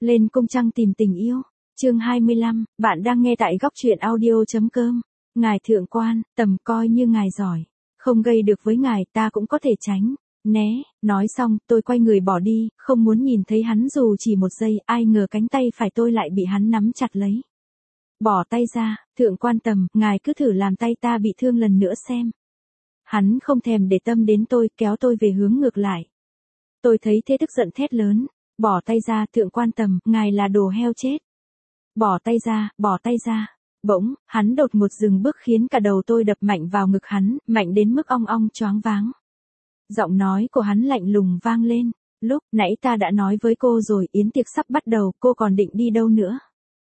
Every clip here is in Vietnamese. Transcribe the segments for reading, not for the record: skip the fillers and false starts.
Lên cung trăng tìm tình yêu. Chương 25, bạn đang nghe tại góc truyện audio.com. Ngài thượng quan, tầm coi như ngài giỏi. Không gây được với ngài ta cũng có thể tránh. Né, nói xong, tôi quay người bỏ đi, không muốn nhìn thấy hắn dù chỉ một giây, ai ngờ cánh tay phải tôi lại bị hắn nắm chặt lấy. Bỏ tay ra, thượng quan tầm, ngài cứ thử làm tay ta bị thương lần nữa xem. Hắn không thèm để tâm đến tôi, kéo tôi về hướng ngược lại. Tôi thấy thế tức giận thét lớn. Bỏ tay ra, thượng quan tầm, ngài là đồ heo chết. Bỏ tay ra, bỏ tay ra. Bỗng, hắn đột ngột dừng bước khiến cả đầu tôi đập mạnh vào ngực hắn, mạnh đến mức ong ong choáng váng. Giọng nói của hắn lạnh lùng vang lên. Lúc nãy ta đã nói với cô rồi, yến tiệc sắp bắt đầu, cô còn định đi đâu nữa?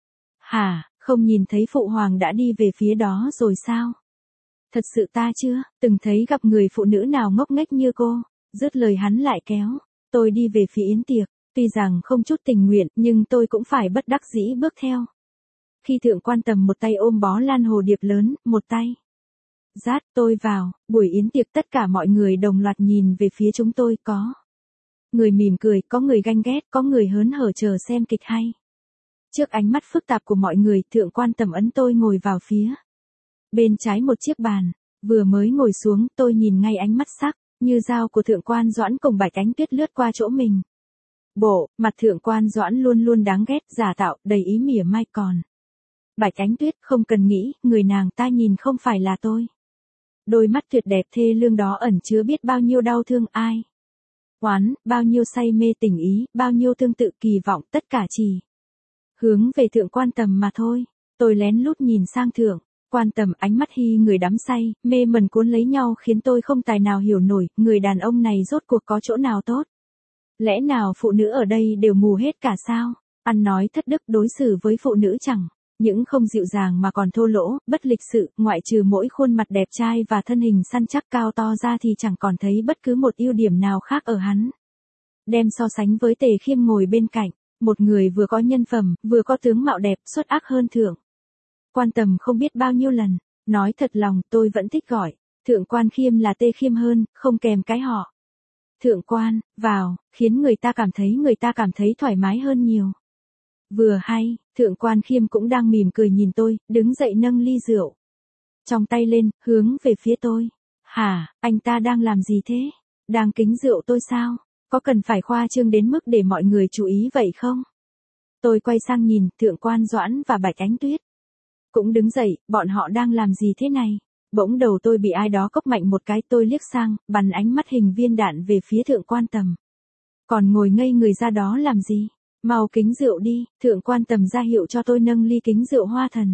Hả, không nhìn thấy phụ hoàng đã đi về phía đó rồi sao? Thật sự ta chưa từng thấy gặp người phụ nữ nào ngốc nghếch như cô. Dứt lời hắn lại kéo tôi đi về phía yến tiệc. Tuy rằng không chút tình nguyện, nhưng tôi cũng phải bất đắc dĩ bước theo. Khi thượng quan tầm một tay ôm bó lan hồ điệp lớn, một tay dắt tôi vào, buổi yến tiệc tất cả mọi người đồng loạt nhìn về phía chúng tôi, có người mỉm cười, có người ganh ghét, có người hớn hở chờ xem kịch hay. Trước ánh mắt phức tạp của mọi người, thượng quan tầm ấn tôi ngồi vào phía bên trái một chiếc bàn. Vừa mới ngồi xuống, tôi nhìn ngay ánh mắt sắc như dao của thượng quan Doãn cùng Bạch Ánh Tuyết lướt qua chỗ mình. Bộ mặt thượng quan Doãn luôn luôn đáng ghét, giả tạo, đầy ý mỉa mai, còn Bạch Ánh Tuyết không cần nghĩ, người nàng ta nhìn không phải là tôi. Đôi mắt tuyệt đẹp thê lương đó ẩn chứa biết bao nhiêu đau thương ai oán, bao nhiêu say mê tình ý, bao nhiêu tương tự kỳ vọng, tất cả chỉ hướng về thượng quan tầm mà thôi. Tôi lén lút nhìn sang thượng quan tầm, ánh mắt hi người đắm say, mê mẩn cuốn lấy nhau khiến tôi không tài nào hiểu nổi, người đàn ông này rốt cuộc có chỗ nào tốt? Lẽ nào phụ nữ ở đây đều mù hết cả sao? Ăn nói thất đức, đối xử với phụ nữ chẳng những không dịu dàng mà còn thô lỗ, bất lịch sự, ngoại trừ mỗi khuôn mặt đẹp trai và thân hình săn chắc cao to ra thì chẳng còn thấy bất cứ một ưu điểm nào khác ở hắn. Đem so sánh với Tề Khiêm ngồi bên cạnh, một người vừa có nhân phẩm, vừa có tướng mạo đẹp, xuất ác hơn thượng quan tầm không biết bao nhiêu lần. Nói thật lòng, tôi vẫn thích gọi thượng quan Khiêm là Tê Khiêm hơn, không kèm cái họ thượng quan vào, khiến người ta cảm thấy thoải mái hơn nhiều. Vừa hay, thượng quan Khiêm cũng đang mỉm cười nhìn tôi, đứng dậy nâng ly rượu trong tay lên, hướng về phía tôi. Hả, anh ta đang làm gì thế? Đang kính rượu tôi sao? Có cần phải khoa trương đến mức để mọi người chú ý vậy không? Tôi quay sang nhìn, thượng quan Doãn và Bạch Ánh Tuyết cũng đứng dậy, bọn họ đang làm gì thế này? Bỗng đầu tôi bị ai đó cốc mạnh một cái, tôi liếc sang, bắn ánh mắt hình viên đạn về phía thượng quan tầm. Còn ngồi ngây người ra đó làm gì? Mau kính rượu đi, thượng quan tầm ra hiệu cho tôi nâng ly kính rượu Hoa Thần.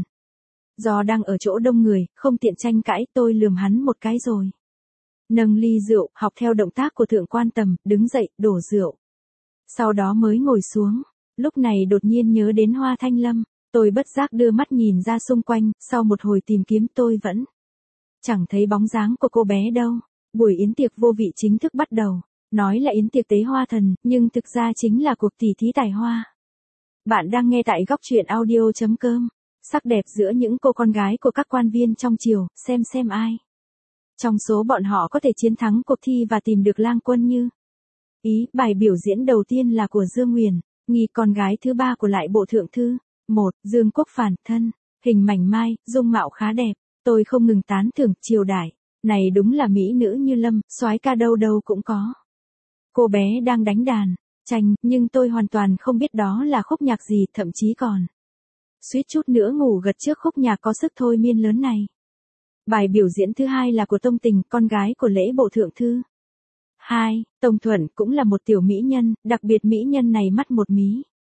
Do đang ở chỗ đông người, không tiện tranh cãi, tôi lườm hắn một cái rồi nâng ly rượu, học theo động tác của thượng quan tầm, đứng dậy, đổ rượu. Sau đó mới ngồi xuống. Lúc này đột nhiên nhớ đến Hoa Thanh Lâm. Tôi bất giác đưa mắt nhìn ra xung quanh, sau một hồi tìm kiếm tôi vẫn chẳng thấy bóng dáng của cô bé đâu. Buổi yến tiệc vô vị chính thức bắt đầu. Nói là yến tiệc tế hoa thần, nhưng thực ra chính là cuộc tỉ thí tài hoa. Bạn đang nghe tại góc truyện audio.com. Sắc đẹp giữa những cô con gái của các quan viên trong triều, xem ai trong số bọn họ có thể chiến thắng cuộc thi và tìm được lang quân như ý. Bài biểu diễn đầu tiên là của Dương Nguyền, nghi con gái thứ ba của lại bộ thượng thư. Dương Quốc Phản, thân hình mảnh mai, dung mạo khá đẹp. Tôi không ngừng tán thưởng, triều đại này đúng là mỹ nữ như lâm, soái ca đâu đâu cũng có. Cô bé đang đánh đàn tranh, nhưng tôi hoàn toàn không biết đó là khúc nhạc gì, thậm chí còn suýt chút nữa ngủ gật trước khúc nhạc có sức thôi miên lớn này. Bài biểu diễn thứ hai là của Tông Tình, con gái của lễ bộ thượng thư. Tông Thuận cũng là một tiểu mỹ nhân, đặc biệt mỹ nhân này mắt một mí.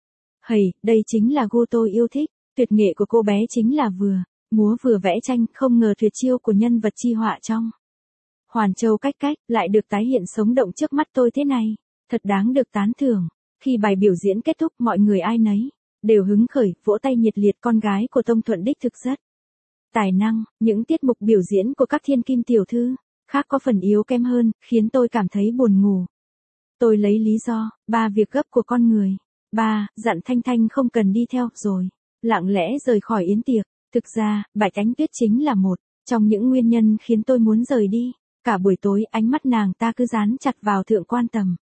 Đây chính là gu tôi yêu thích. Tuyệt nghệ của cô bé chính là vừa múa vừa vẽ tranh, không ngờ tuyệt chiêu của nhân vật chi họa trong Hoàn Châu cách lại được tái hiện sống động trước mắt tôi thế này. Thật đáng được tán thưởng. Khi bài biểu diễn kết thúc, mọi người ai nấy đều hứng khởi, vỗ tay nhiệt liệt. Con gái của Tông Thuận đích thực rất tài năng. Những tiết mục biểu diễn của các thiên kim tiểu thư khác có phần yếu kém hơn, khiến tôi cảm thấy buồn ngủ. Tôi lấy lý do việc gấp của con người. Dặn Thanh Thanh không cần đi theo, rồi lặng lẽ rời khỏi yến tiệc. Thực ra, Bạch Ánh Tuyết chính là một trong những nguyên nhân khiến tôi muốn rời đi. Cả buổi tối, ánh mắt nàng ta cứ dán chặt vào thượng quan tầm.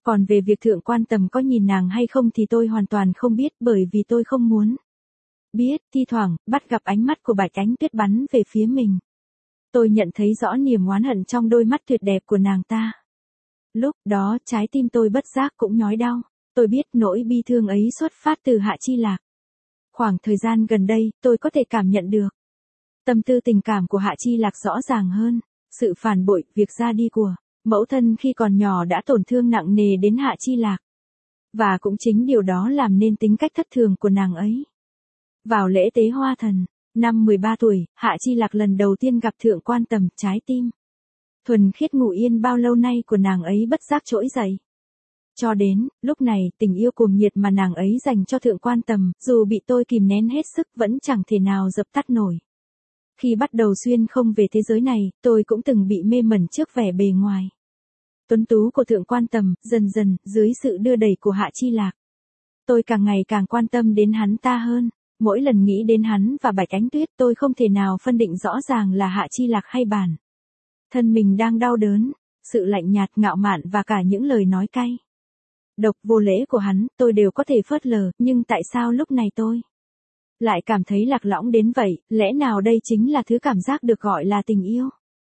Còn về việc thượng quan Tầm có nhìn nàng hay không thì tôi hoàn toàn không biết, bởi vì tôi không muốn biết. Thi thoảng, bắt gặp ánh mắt của Bạch Ánh Tuyết bắn về phía mình. Tôi nhận thấy rõ niềm oán hận trong đôi mắt tuyệt đẹp của nàng ta. Lúc đó, trái tim tôi bất giác cũng nhói đau. Tôi biết nỗi bi thương ấy xuất phát từ Hạ Chi Lạc. Khoảng thời gian gần đây, tôi có thể cảm nhận được tâm tư tình cảm của Hạ Chi Lạc rõ ràng hơn. Sự phản bội, việc ra đi của mẫu thân khi còn nhỏ đã tổn thương nặng nề đến Hạ Chi Lạc. Và cũng chính điều đó làm nên tính cách thất thường của nàng ấy. Vào lễ tế Hoa Thần, năm 13 tuổi, Hạ Chi Lạc lần đầu tiên gặp thượng quan Tầm, trái tim thuần khiết ngủ yên bao lâu nay của nàng ấy bất giác trỗi dậy. Cho đến, lúc này, tình yêu cuồng nhiệt mà nàng ấy dành cho thượng quan Tầm, dù bị tôi kìm nén hết sức vẫn chẳng thể nào dập tắt nổi. Khi bắt đầu xuyên không về thế giới này, tôi cũng từng bị mê mẩn trước vẻ bề ngoài tuấn tú của thượng quan Tầm, dần dần, dưới sự đưa đẩy của Hạ Chi Lạc. Tôi càng ngày càng quan tâm đến hắn ta hơn. Mỗi lần nghĩ đến hắn và Bạch Ánh Tuyết, tôi không thể nào phân định rõ ràng là Hạ Chi Lạc hay bản thân mình đang đau đớn. Sự lạnh nhạt, ngạo mạn và cả những lời nói cay độc vô lễ của hắn, tôi đều có thể phớt lờ, nhưng tại sao lúc này tôi lại cảm thấy lạc lõng đến vậy? Lẽ nào đây chính là thứ cảm giác được gọi là tình yêu?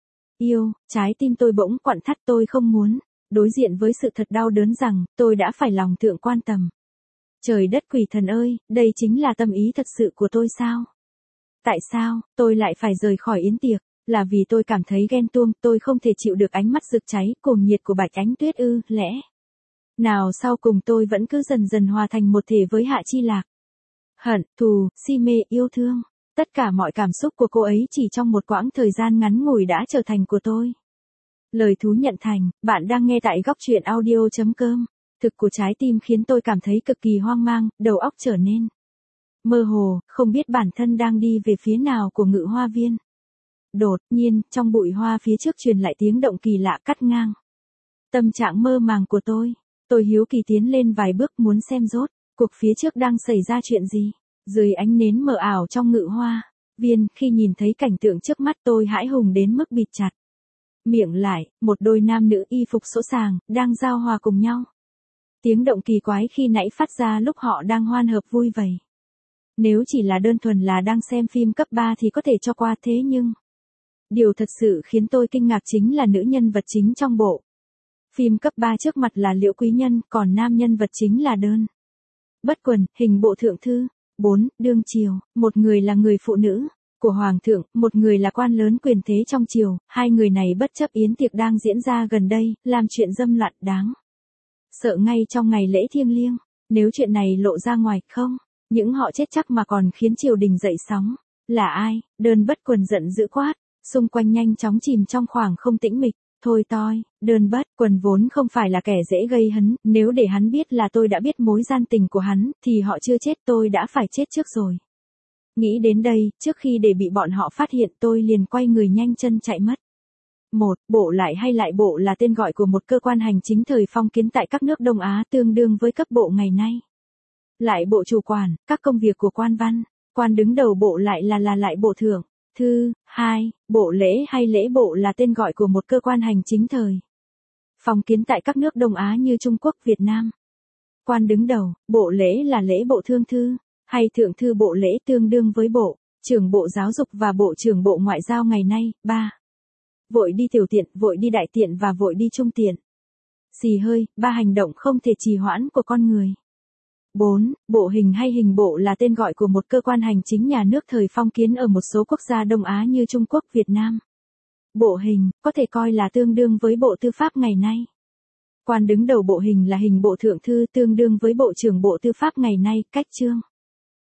Trái tim tôi bỗng quặn thắt, tôi không muốn đối diện với sự thật đau đớn rằng tôi đã phải lòng thượng quan Tầm. Trời đất quỷ thần ơi, đây chính là tâm ý thật sự của tôi sao? Tại sao tôi lại phải rời khỏi yến tiệc? Là vì tôi cảm thấy ghen tuông, tôi không thể chịu được ánh mắt rực cháy, cuồng nhiệt của Bạch Ánh Tuyết ư? Lẽ nào sau cùng tôi vẫn cứ dần dần hòa thành một thể với Hạ Chi Lạc? Hận, thù, si mê, yêu thương, tất cả mọi cảm xúc của cô ấy chỉ trong một quãng thời gian ngắn ngủi đã trở thành của tôi. Lời thú nhận thành, bạn đang nghe tại góc truyện audio.com. Thực của trái tim khiến tôi cảm thấy cực kỳ hoang mang, đầu óc trở nên mơ hồ, không biết bản thân đang đi về phía nào của Ngự Hoa Viên. Đột nhiên, trong bụi hoa phía trước truyền lại tiếng động kỳ lạ cắt ngang tâm trạng mơ màng của tôi. Tôi hiếu kỳ tiến lên vài bước muốn xem rốt cuộc phía trước đang xảy ra chuyện gì. Dưới ánh nến mờ ảo trong Ngự Hoa Viên, khi nhìn thấy cảnh tượng trước mắt tôi hãi hùng đến mức bịt chặt miệng lại. Một đôi nam nữ y phục sỗ sàng, đang giao hòa cùng nhau. Tiếng động kỳ quái khi nãy phát ra lúc họ đang hoan hợp vui vầy. Nếu chỉ là đơn thuần là đang xem phim cấp 3 thì có thể cho qua, thế nhưng điều thật sự khiến tôi kinh ngạc chính là nữ nhân vật chính trong bộ phim cấp 3 trước mặt là Liễu Quý Nhân, còn nam nhân vật chính là Đơn Bất Quần, hình bộ thượng thư. 4. Đương triều, một người là người phụ nữ của hoàng thượng, một người là quan lớn quyền thế trong triều. Hai người này bất chấp yến tiệc đang diễn ra gần đây, làm chuyện dâm loạn đáng sợ ngay trong ngày lễ thiêng liêng. Nếu chuyện này lộ ra ngoài, không những họ chết chắc mà còn khiến triều đình dậy sóng. Là ai? Đơn Bất Quần giận dữ quát. Xung quanh nhanh chóng chìm trong khoảng không tĩnh mịch. Thôi toi, Đơn Bất Quần vốn không phải là kẻ dễ gây hấn, nếu để hắn biết là tôi đã biết mối gian tình của hắn, thì họ chưa chết tôi đã phải chết trước rồi. Nghĩ đến đây, trước khi để bị bọn họ phát hiện tôi liền quay người nhanh chân chạy mất. Bộ lại hay lại bộ là tên gọi của một cơ quan hành chính thời phong kiến tại các nước Đông Á, tương đương với cấp bộ ngày nay. Lại bộ chủ quản các công việc của quan văn, quan đứng đầu bộ lại là lại bộ thượng thư. 2. Bộ lễ hay lễ bộ là tên gọi của một cơ quan hành chính thời phong kiến tại các nước Đông Á như Trung Quốc, Việt Nam. Quan đứng đầu, bộ lễ là lễ bộ thương thư, hay thượng thư bộ lễ tương đương với bộ trưởng bộ giáo dục và bộ trưởng bộ ngoại giao ngày nay. 3. Vội đi tiểu tiện, vội đi đại tiện và vội đi trung tiện. Xì hơi, 3 hành động không thể trì hoãn của con người. 4. Bộ hình hay hình bộ là tên gọi của một cơ quan hành chính nhà nước thời phong kiến ở một số quốc gia Đông Á như Trung Quốc, Việt Nam. Bộ hình, có thể coi là tương đương với bộ tư pháp ngày nay. Quan đứng đầu bộ hình là hình bộ thượng thư, tương đương với bộ trưởng bộ tư pháp ngày nay. Cách chương